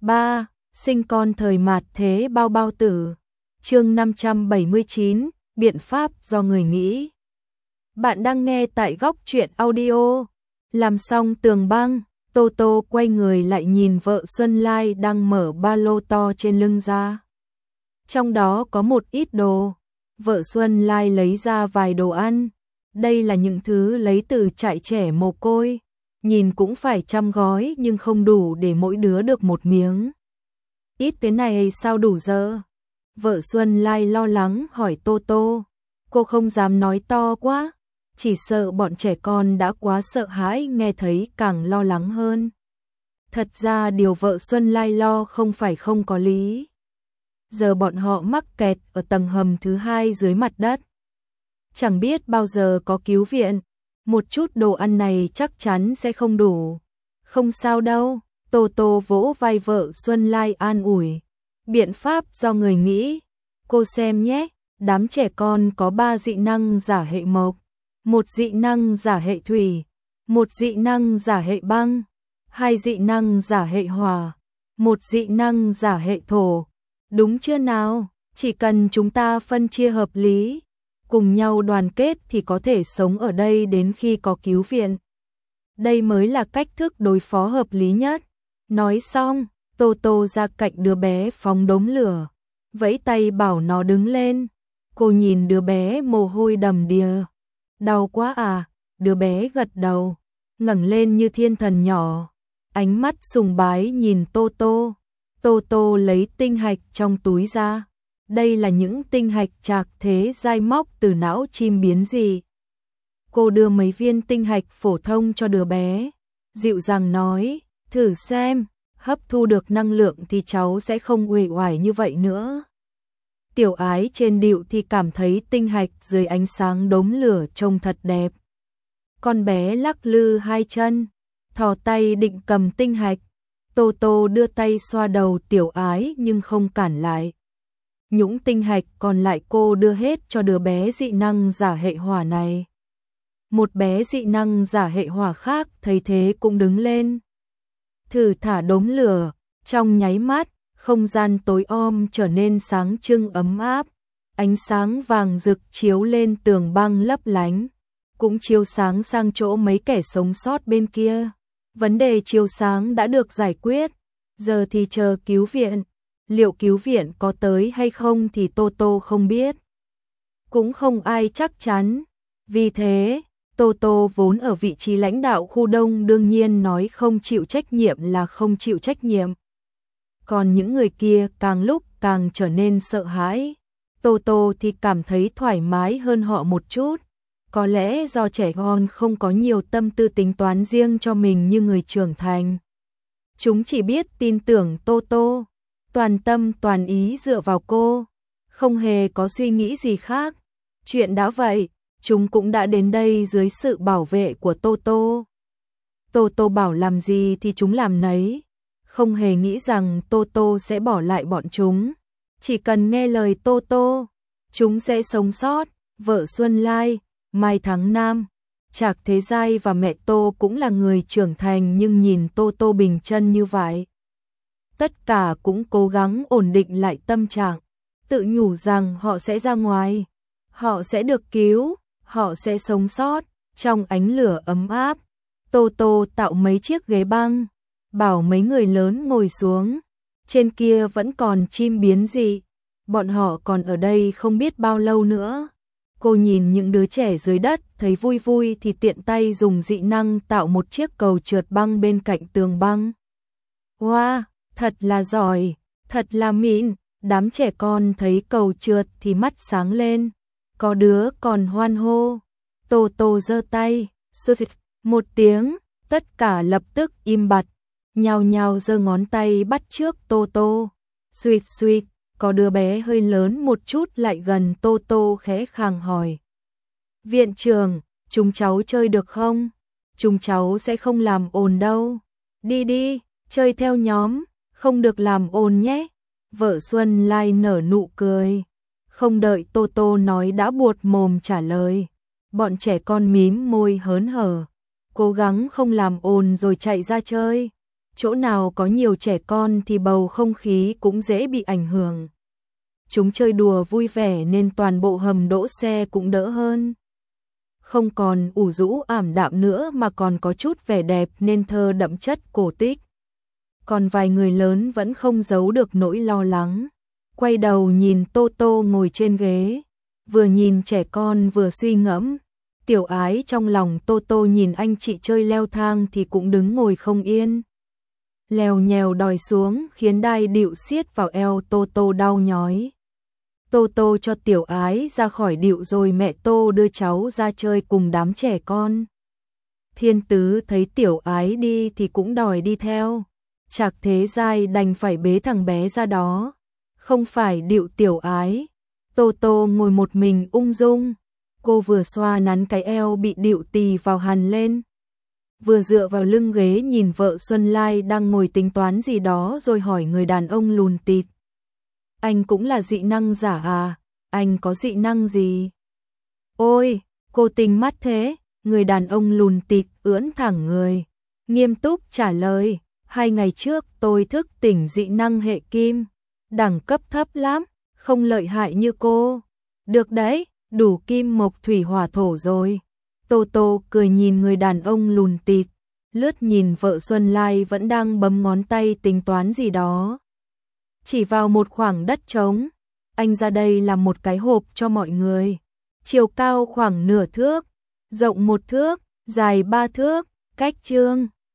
3. Sinh con thời mạt thế bao bao tử. Chương 579, biện pháp do người nghĩ. Bạn đang nghe tại Góc Truyện Audio. Làm xong tường băng, Tô Tô quay người lại nhìn vợ Xuân Lai đang mở ba lô to trên lưng ra. Trong đó có một ít đồ. Vợ Xuân Lai lấy ra vài đồ ăn. Đây là những thứ lấy từ trại trẻ mồ côi. Nhìn cũng phải 100 gói nhưng không đủ để mỗi đứa được một miếng. Ít thế này sao đủ giờ? Vợ Xuân Lai lo lắng hỏi Tô Tô. Cô không dám nói to quá, chỉ sợ bọn trẻ con đã quá sợ hãi nghe thấy càng lo lắng hơn. Thật ra điều vợ Xuân Lai lo không phải không có lý. Giờ bọn họ mắc kẹt ở tầng hầm thứ 2 dưới mặt đất. Chẳng biết bao giờ có cứu viện, một chút đồ ăn này chắc chắn sẽ không đủ. Không sao đâu, Tô Tô vỗ vai vợ Xuân Lai an ủi. Biện pháp do người nghĩ. Cô xem nhé, đám trẻ con có 3 dị năng giả hệ mộc, 1 dị năng giả hệ thủy, 1 dị năng giả hệ băng, 2 dị năng giả hệ hỏa, 1 dị năng giả hệ thổ. Đúng chưa nào? Chỉ cần chúng ta phân chia hợp lý, cùng nhau đoàn kết thì có thể sống ở đây đến khi có cứu viện. Đây mới là cách thức đối phó hợp lý nhất. Nói xong, Tô Tô ra cạnh đứa bé phóng đống lửa, vẫy tay bảo nó đứng lên. Cô nhìn đứa bé mồ hôi đầm đìa. Đau quá à? Đứa bé gật đầu, ngẩng lên như thiên thần nhỏ, ánh mắt sùng bái nhìn Tô Tô. Tô Tô lấy tinh hạch trong túi ra. Đây là những tinh hạch trạc thế giai móc từ não chim biến dị. Cô đưa mấy viên tinh hạch phổ thông cho đứa bé, dịu dàng nói, thử xem, hấp thu được năng lượng thì cháu sẽ không uể oải như vậy nữa. Tiểu Ái trên điệu thì cảm thấy tinh hạch dưới ánh sáng đốm lửa trông thật đẹp. Con bé lắc lư hai chân, thò tay định cầm tinh hạch. Tô Tô đưa tay xoa đầu Tiểu Ái nhưng không cản lại. Những tinh hạch còn lại cô đưa hết cho đứa bé dị năng giả hệ hỏa này. Một bé dị năng giả hệ hỏa khác thấy thế cũng đứng lên. Thử thả đốm lửa, trong nháy mắt, không gian tối om trở nên sáng trưng ấm áp. Ánh sáng vàng rực chiếu lên tường băng lấp lánh, cũng chiếu sáng sang chỗ mấy kẻ sống sót bên kia. Vấn đề chiếu sáng đã được giải quyết, giờ thì chờ cứu viện. Liệu cứu viện có tới hay không thì Tô Tô không biết. Cũng không ai chắc chắn. Vì thế, Tô Tô vốn ở vị trí lãnh đạo khu đông đương nhiên nói không chịu trách nhiệm là không chịu trách nhiệm. Còn những người kia càng lúc càng trở nên sợ hãi. Tô Tô thì cảm thấy thoải mái hơn họ một chút. Có lẽ do trẻ con không có nhiều tâm tư tính toán riêng cho mình như người trưởng thành. Chúng chỉ biết tin tưởng Tô Tô, toàn tâm toàn ý dựa vào cô, không hề có suy nghĩ gì khác. Chuyện đã vậy, chúng cũng đã đến đây dưới sự bảo vệ của Tô Tô. Tô Tô bảo làm gì thì chúng làm nấy, không hề nghĩ rằng Tô Tô sẽ bỏ lại bọn chúng. Chỉ cần nghe lời Tô Tô, chúng sẽ sống sót. Vợ Xuân Lai, Mai Tháng Nam, Trạc Thế Giai và mẹ Tô cũng là người trưởng thành nhưng nhìn Tô Tô bình chân như vậy. Tất cả cũng cố gắng ổn định lại tâm trạng, tự nhủ rằng họ sẽ ra ngoài, họ sẽ được cứu, họ sẽ sống sót. Trong ánh lửa ấm áp, Tô Tô tạo mấy chiếc ghế băng, bảo mấy người lớn ngồi xuống. Trên kia vẫn còn chim biến dị, bọn họ còn ở đây không biết bao lâu nữa. Cô nhìn những đứa trẻ dưới đất thấy vui vui thì tiện tay dùng dị năng tạo một chiếc cầu trượt băng bên cạnh tường băng. Wow, thật là giỏi, thật là mịn. Đám trẻ con thấy cầu trượt thì mắt sáng lên, có đứa còn hoan hô. Tô Tô giơ tay, xụt một tiếng, tất cả lập tức im bặt, nhao nhao giơ ngón tay bắt chước Tô Tô. Suýt suýt, có đứa bé hơi lớn một chút lại gần Tô Tô khẽ khàng hỏi. Viện trưởng, chúng cháu chơi được không? Chúng cháu sẽ không làm ồn đâu. Đi đi, chơi theo nhóm, không được làm ồn nhé. Vợ Xuân Lai nở nụ cười. Không đợi Tô Tô nói đã buột mồm trả lời. Bọn trẻ con mím môi hớn hở, cố gắng không làm ồn rồi chạy ra chơi. chỗ nào có nhiều trẻ con thì bầu không khí cũng dễ bị ảnh hưởng. Chúng chơi đùa vui vẻ nên toàn bộ hầm đỗ xe cũng đỡ hơn. Không còn ủ rũ ảm đạm nữa mà còn có chút vẻ đẹp nên thơ đậm chất cổ tích. Còn vài người lớn vẫn không giấu được nỗi lo lắng. Quay đầu nhìn Tô Tô ngồi trên ghế, vừa nhìn trẻ con vừa suy ngẫm. Tiểu Ái trong lòng Tô Tô nhìn anh chị chơi leo thang thì cũng đứng ngồi không yên. Leo nhèo đòi xuống khiến đai địu siết vào eo Tô Tô đau nhói. Tô Tô cho Tiểu Ái ra khỏi địu rồi mẹ Tô đưa cháu ra chơi cùng đám trẻ con. Thiên Tứ thấy Tiểu Ái đi thì cũng đòi đi theo. Trạc Thế Giai đành phải bế thằng bé ra đó. Không phải địu Tiểu Ái. Tô Tô ngồi một mình ung dung. Cô vừa xoa nắn cái eo bị địu tì vào hằn lên, vừa dựa vào lưng ghế nhìn vợ Xuân Lai đang ngồi tính toán gì đó rồi hỏi người đàn ông lùn tịt. Anh cũng là dị năng giả à? Anh có dị năng gì? Ôi, cô tinh mắt thế. Người đàn ông lùn tịt ưỡn thẳng người, nghiêm túc trả lời. 2 ngày trước tôi thức tỉnh dị năng hệ kim, đẳng cấp thấp lắm, không lợi hại như cô. Được đấy, đủ kim mộc thủy hỏa thổ rồi. Tô Tô cười nhìn người đàn ông lùn tịt, lướt nhìn vợ Xuân Lai vẫn đang bấm ngón tay tính toán gì đó. Chỉ vào một khoảng đất trống, anh ra đây làm một cái hộp cho mọi người. Chiều cao khoảng nửa thước, rộng 1 thước, dài 3 thước, cách chương